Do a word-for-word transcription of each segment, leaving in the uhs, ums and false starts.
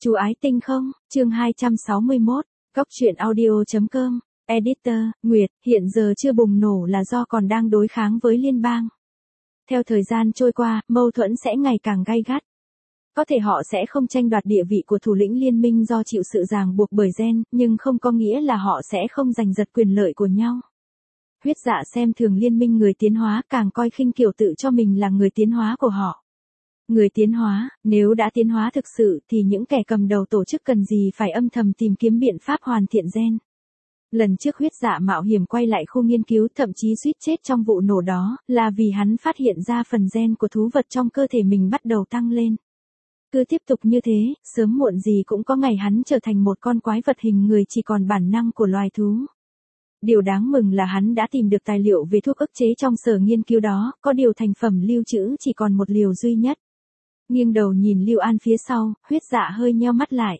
Chú ái tinh không, chương hai trăm sáu mươi mốt, góc truyện audio.com, Editor, Nguyệt, hiện giờ chưa bùng nổ là do còn đang đối kháng với liên bang. Theo thời gian trôi qua, mâu thuẫn sẽ ngày càng gay gắt. Có thể họ sẽ không tranh đoạt địa vị của thủ lĩnh liên minh do chịu sự ràng buộc bởi gen, nhưng không có nghĩa là họ sẽ không giành giật quyền lợi của nhau. Huyết Dạ xem thường liên minh người tiến hóa, càng coi khinh kiểu tự cho mình là người tiến hóa của họ. Người tiến hóa, nếu đã tiến hóa thực sự thì những kẻ cầm đầu tổ chức cần gì phải âm thầm tìm kiếm biện pháp hoàn thiện gen. Lần trước Huyết Dạ mạo hiểm quay lại khu nghiên cứu, thậm chí suýt chết trong vụ nổ đó, là vì hắn phát hiện ra phần gen của thú vật trong cơ thể mình bắt đầu tăng lên. Cứ tiếp tục như thế, sớm muộn gì cũng có ngày hắn trở thành một con quái vật hình người chỉ còn bản năng của loài thú. Điều đáng mừng là hắn đã tìm được tài liệu về thuốc ức chế trong sở nghiên cứu đó, có điều thành phẩm lưu trữ chỉ còn một liều duy nhất. Nghiêng đầu nhìn Lưu An phía sau, Huyết Dạ hơi nheo mắt lại.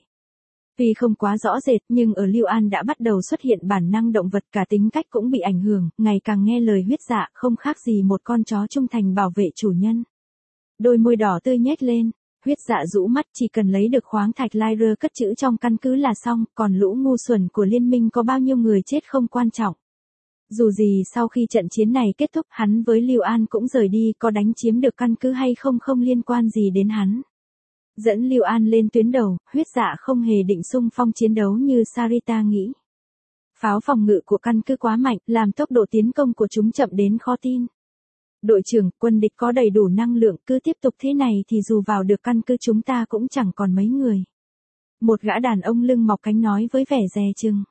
Vì không quá rõ rệt nhưng ở Lưu An đã bắt đầu xuất hiện bản năng động vật, cả tính cách cũng bị ảnh hưởng, ngày càng nghe lời Huyết Dạ, không khác gì một con chó trung thành bảo vệ chủ nhân. Đôi môi đỏ tươi nhếch lên, Huyết Dạ rũ mắt, chỉ cần lấy được khoáng thạch Lyra cất trữ trong căn cứ là xong, còn lũ ngu xuẩn của liên minh có bao nhiêu người chết không quan trọng. Dù gì sau khi trận chiến này kết thúc, hắn với Lưu An cũng rời đi, có đánh chiếm được căn cứ hay không không liên quan gì đến hắn. Dẫn Lưu An lên tuyến đầu, Huyết Dạ không hề định xung phong chiến đấu như Sarita nghĩ. Pháo phòng ngự của căn cứ quá mạnh, làm tốc độ tiến công của chúng chậm đến khó tin. Đội trưởng, quân địch có đầy đủ năng lượng, cứ tiếp tục thế này thì dù vào được căn cứ chúng ta cũng chẳng còn mấy người. Một gã đàn ông lưng mọc cánh nói với vẻ dè chừng.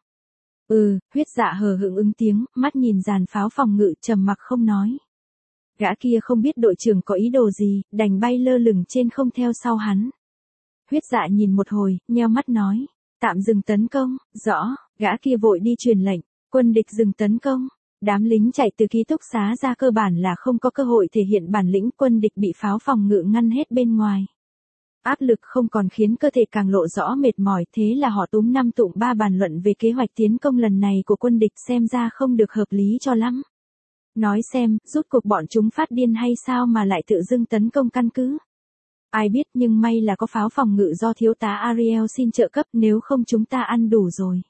Ừ, Huyết Dạ hờ hững ứng tiếng, mắt nhìn dàn pháo phòng ngự, trầm mặc không nói. Gã kia không biết đội trưởng có ý đồ gì, đành bay lơ lửng trên không theo sau hắn. Huyết Dạ nhìn một hồi, nheo mắt nói, tạm dừng tấn công. Rõ. Gã kia vội đi truyền lệnh, quân địch dừng tấn công. Đám lính chạy từ ký túc xá ra cơ bản là không có cơ hội thể hiện bản lĩnh, quân địch bị pháo phòng ngự ngăn hết bên ngoài. Áp lực không còn khiến cơ thể càng lộ rõ mệt mỏi, thế là họ túm năm tụm ba bàn luận về kế hoạch tiến công lần này của quân địch, xem ra không được hợp lý cho lắm. Nói xem, rút cuộc bọn chúng phát điên hay sao mà lại tự dưng tấn công căn cứ. Ai biết, nhưng may là có pháo phòng ngự do thiếu tá Ariel xin trợ cấp, nếu không chúng ta ăn đủ rồi.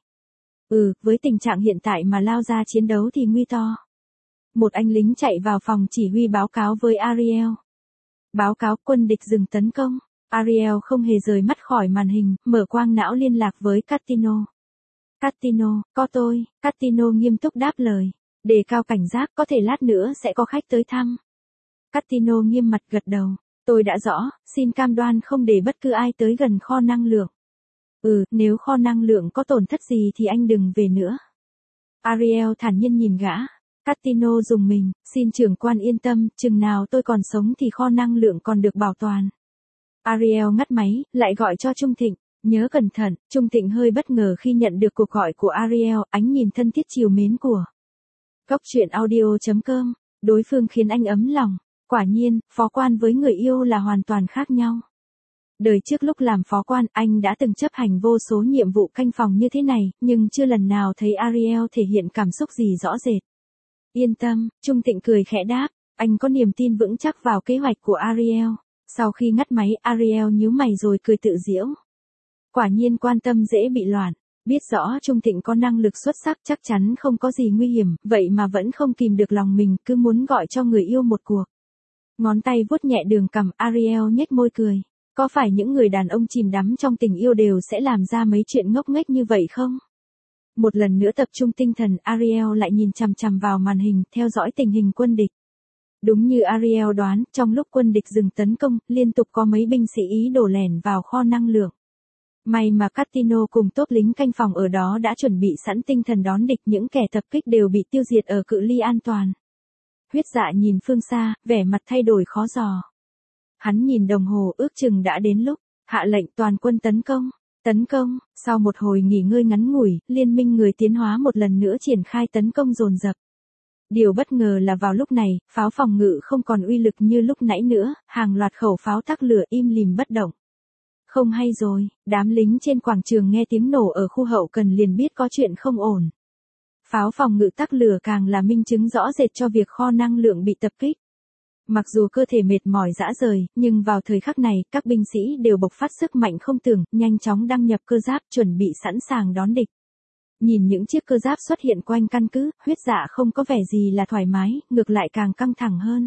Ừ, với tình trạng hiện tại mà lao ra chiến đấu thì nguy to. Một anh lính chạy vào phòng chỉ huy báo cáo với Ariel. Báo cáo, quân địch dừng tấn công. Ariel không hề rời mắt khỏi màn hình, mở quang não liên lạc với Catino. Catino, có tôi. Catino nghiêm túc đáp lời. Đề cao cảnh giác, có thể lát nữa sẽ có khách tới thăm. Catino nghiêm mặt gật đầu. Tôi đã rõ, xin cam đoan không để bất cứ ai tới gần kho năng lượng. Ừ, nếu kho năng lượng có tổn thất gì thì anh đừng về nữa. Ariel thản nhiên nhìn gã. Catino dùng mình, xin trưởng quan yên tâm, chừng nào tôi còn sống thì kho năng lượng còn được bảo toàn. Ariel ngắt máy, lại gọi cho Trung Thịnh. Nhớ cẩn thận. Trung Thịnh hơi bất ngờ khi nhận được cuộc gọi của Ariel, ánh nhìn thân thiết trìu mến của. Góc truyện audio.com, đối phương khiến anh ấm lòng. Quả nhiên, phó quan với người yêu là hoàn toàn khác nhau. Đời trước lúc làm phó quan, anh đã từng chấp hành vô số nhiệm vụ canh phòng như thế này, nhưng chưa lần nào thấy Ariel thể hiện cảm xúc gì rõ rệt. Yên tâm, Trung Thịnh cười khẽ đáp, anh có niềm tin vững chắc vào kế hoạch của Ariel. Sau khi ngắt máy, Ariel nhíu mày rồi cười tự giễu. Quả nhiên quan tâm dễ bị loạn. Biết rõ Trung Thịnh có năng lực xuất sắc, chắc chắn không có gì nguy hiểm, vậy mà vẫn không kìm được lòng mình, cứ muốn gọi cho người yêu một cuộc. Ngón tay vuốt nhẹ đường cằm, Ariel nhếch môi cười. Có phải những người đàn ông chìm đắm trong tình yêu đều sẽ làm ra mấy chuyện ngốc nghếch như vậy không? Một lần nữa tập trung tinh thần, Ariel lại nhìn chằm chằm vào màn hình, theo dõi tình hình quân địch. Đúng như Ariel đoán, trong lúc quân địch dừng tấn công, liên tục có mấy binh sĩ ý đổ lẻn vào kho năng lượng. May mà Catino cùng tốp lính canh phòng ở đó đã chuẩn bị sẵn tinh thần đón địch, những kẻ tập kích đều bị tiêu diệt ở cự ly an toàn. Huyết Dạ nhìn phương xa, vẻ mặt thay đổi khó dò. Hắn nhìn đồng hồ, ước chừng đã đến lúc, hạ lệnh toàn quân tấn công. Tấn công. Sau một hồi nghỉ ngơi ngắn ngủi, liên minh người tiến hóa một lần nữa triển khai tấn công dồn dập. Điều bất ngờ là vào lúc này, pháo phòng ngự không còn uy lực như lúc nãy nữa, hàng loạt khẩu pháo tắc lửa im lìm bất động. Không hay rồi, đám lính trên quảng trường nghe tiếng nổ ở khu hậu cần liền biết có chuyện không ổn. Pháo phòng ngự tắc lửa càng là minh chứng rõ rệt cho việc kho năng lượng bị tập kích. Mặc dù cơ thể mệt mỏi rã rời, nhưng vào thời khắc này, các binh sĩ đều bộc phát sức mạnh không tưởng, nhanh chóng đăng nhập cơ giáp chuẩn bị sẵn sàng đón địch. Nhìn những chiếc cơ giáp xuất hiện quanh căn cứ, Huyết Dạ không có vẻ gì là thoải mái, ngược lại càng căng thẳng hơn.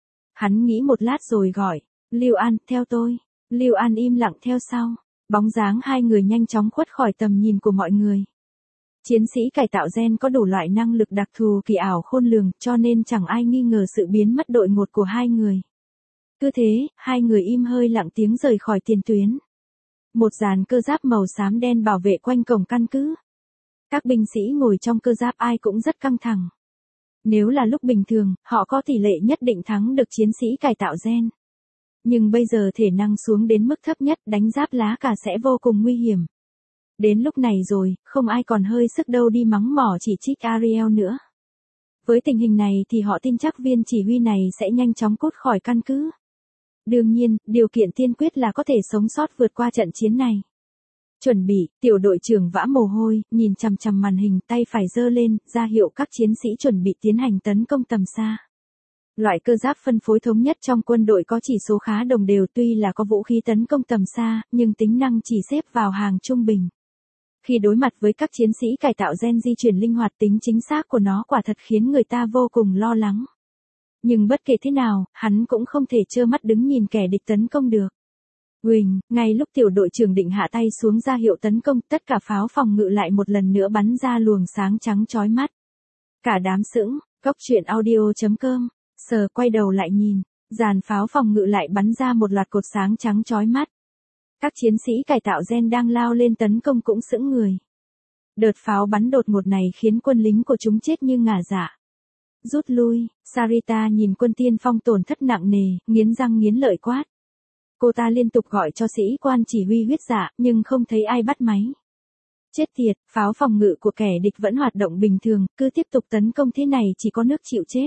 Hắn nghĩ một lát rồi gọi, Lưu An, theo tôi. Lưu An im lặng theo sau, bóng dáng hai người nhanh chóng khuất khỏi tầm nhìn của mọi người. Chiến sĩ cải tạo gen có đủ loại năng lực đặc thù kỳ ảo khôn lường, cho nên chẳng ai nghi ngờ sự biến mất đột ngột của hai người. Cứ thế, hai người im hơi lặng tiếng rời khỏi tiền tuyến. Một dàn cơ giáp màu xám đen bảo vệ quanh cổng căn cứ. Các binh sĩ ngồi trong cơ giáp ai cũng rất căng thẳng. Nếu là lúc bình thường, họ có tỷ lệ nhất định thắng được chiến sĩ cải tạo gen. Nhưng bây giờ thể năng xuống đến mức thấp nhất, đánh giáp lá cà sẽ vô cùng nguy hiểm. Đến lúc này rồi, không ai còn hơi sức đâu đi mắng mỏ chỉ trích Ariel nữa. Với tình hình này thì họ tin chắc viên chỉ huy này sẽ nhanh chóng cút khỏi căn cứ. Đương nhiên, điều kiện tiên quyết là có thể sống sót vượt qua trận chiến này. Chuẩn bị, tiểu đội trưởng vã mồ hôi, nhìn chằm chằm màn hình, tay phải giơ lên, ra hiệu các chiến sĩ chuẩn bị tiến hành tấn công tầm xa. Loại cơ giáp phân phối thống nhất trong quân đội có chỉ số khá đồng đều, tuy là có vũ khí tấn công tầm xa, nhưng tính năng chỉ xếp vào hàng trung bình. Khi đối mặt với các chiến sĩ cải tạo gen di chuyển linh hoạt, tính chính xác của nó quả thật khiến người ta vô cùng lo lắng. Nhưng bất kể thế nào, hắn cũng không thể trơ mắt đứng nhìn kẻ địch tấn công được. Huỳnh, ngay lúc tiểu đội trưởng định hạ tay xuống ra hiệu tấn công, tất cả pháo phòng ngự lại một lần nữa bắn ra luồng sáng trắng chói mắt. Cả đám sững, Cốc truyện audio chấm com, sờ quay đầu lại nhìn, dàn pháo phòng ngự lại bắn ra một loạt cột sáng trắng chói mắt. Các chiến sĩ cải tạo gen đang lao lên tấn công cũng sững người. Đợt pháo bắn đột ngột này khiến quân lính của chúng chết như ngả dạ. Rút lui, Sarita nhìn quân tiên phong tổn thất nặng nề, nghiến răng nghiến lợi quát. Cô ta liên tục gọi cho sĩ quan chỉ huy Huyết Dạ, nhưng không thấy ai bắt máy. Chết tiệt, pháo phòng ngự của kẻ địch vẫn hoạt động bình thường, cứ tiếp tục tấn công thế này chỉ có nước chịu chết.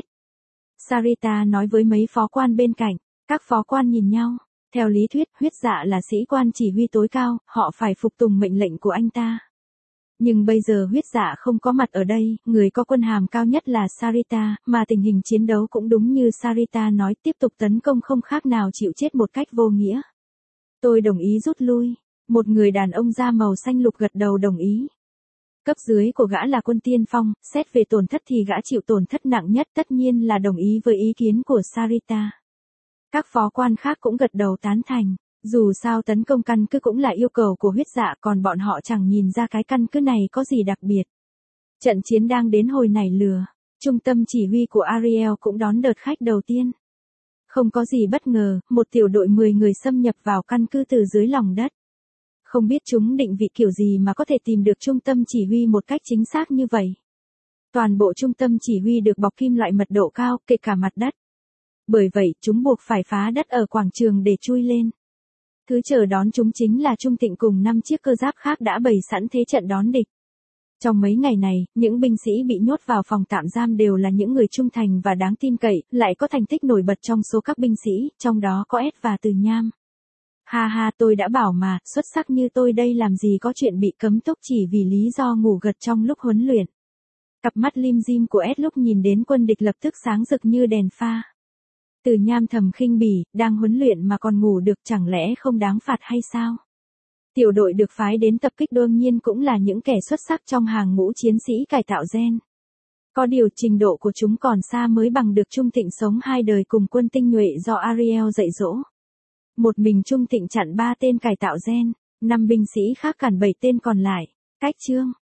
Sarita nói với mấy phó quan bên cạnh, các phó quan nhìn nhau. Theo lý thuyết, Huyết Dạ là sĩ quan chỉ huy tối cao, họ phải phục tùng mệnh lệnh của anh ta. Nhưng bây giờ Huyết Dạ không có mặt ở đây, người có quân hàm cao nhất là Sarita, mà tình hình chiến đấu cũng đúng như Sarita nói, tiếp tục tấn công không khác nào chịu chết một cách vô nghĩa. Tôi đồng ý rút lui. Một người đàn ông da màu xanh lục gật đầu đồng ý. Cấp dưới của gã là quân tiên phong, xét về tổn thất thì gã chịu tổn thất nặng nhất, tất nhiên là đồng ý với ý kiến của Sarita. Các phó quan khác cũng gật đầu tán thành. Dù sao tấn công căn cứ cũng là yêu cầu của Huyết Dạ, còn bọn họ chẳng nhìn ra cái căn cứ này có gì đặc biệt. Trận chiến đang đến hồi nảy lửa. Trung tâm chỉ huy của Ariel cũng đón đợt khách đầu tiên. Không có gì bất ngờ, một tiểu đội mười người xâm nhập vào căn cứ từ dưới lòng đất. Không biết chúng định vị kiểu gì mà có thể tìm được trung tâm chỉ huy một cách chính xác như vậy. Toàn bộ trung tâm chỉ huy được bọc kim loại mật độ cao, kể cả mặt đất. Bởi vậy, chúng buộc phải phá đất ở quảng trường để chui lên. Thứ chờ đón chúng chính là Trung Thịnh cùng năm chiếc cơ giáp khác đã bày sẵn thế trận đón địch. Trong mấy ngày này, những binh sĩ bị nhốt vào phòng tạm giam đều là những người trung thành và đáng tin cậy, lại có thành tích nổi bật trong số các binh sĩ, trong đó có Ed và Từ Nham. Ha ha, tôi đã bảo mà, xuất sắc như tôi đây làm gì có chuyện bị cấm túc chỉ vì lý do ngủ gật trong lúc huấn luyện. Cặp mắt lim dim của Ed lúc nhìn đến quân địch lập tức sáng rực như đèn pha. Từ Nham thầm khinh bỉ, đang huấn luyện mà còn ngủ được, chẳng lẽ không đáng phạt hay sao? Tiểu đội được phái đến tập kích đương nhiên cũng là những kẻ xuất sắc trong hàng ngũ chiến sĩ cải tạo gen. Có điều trình độ của chúng còn xa mới bằng được Trung Thịnh sống hai đời cùng quân tinh nhuệ do Ariel dạy dỗ. Một mình Trung Thịnh chặn ba tên cải tạo gen, năm binh sĩ khác cản bảy tên còn lại. Cách chương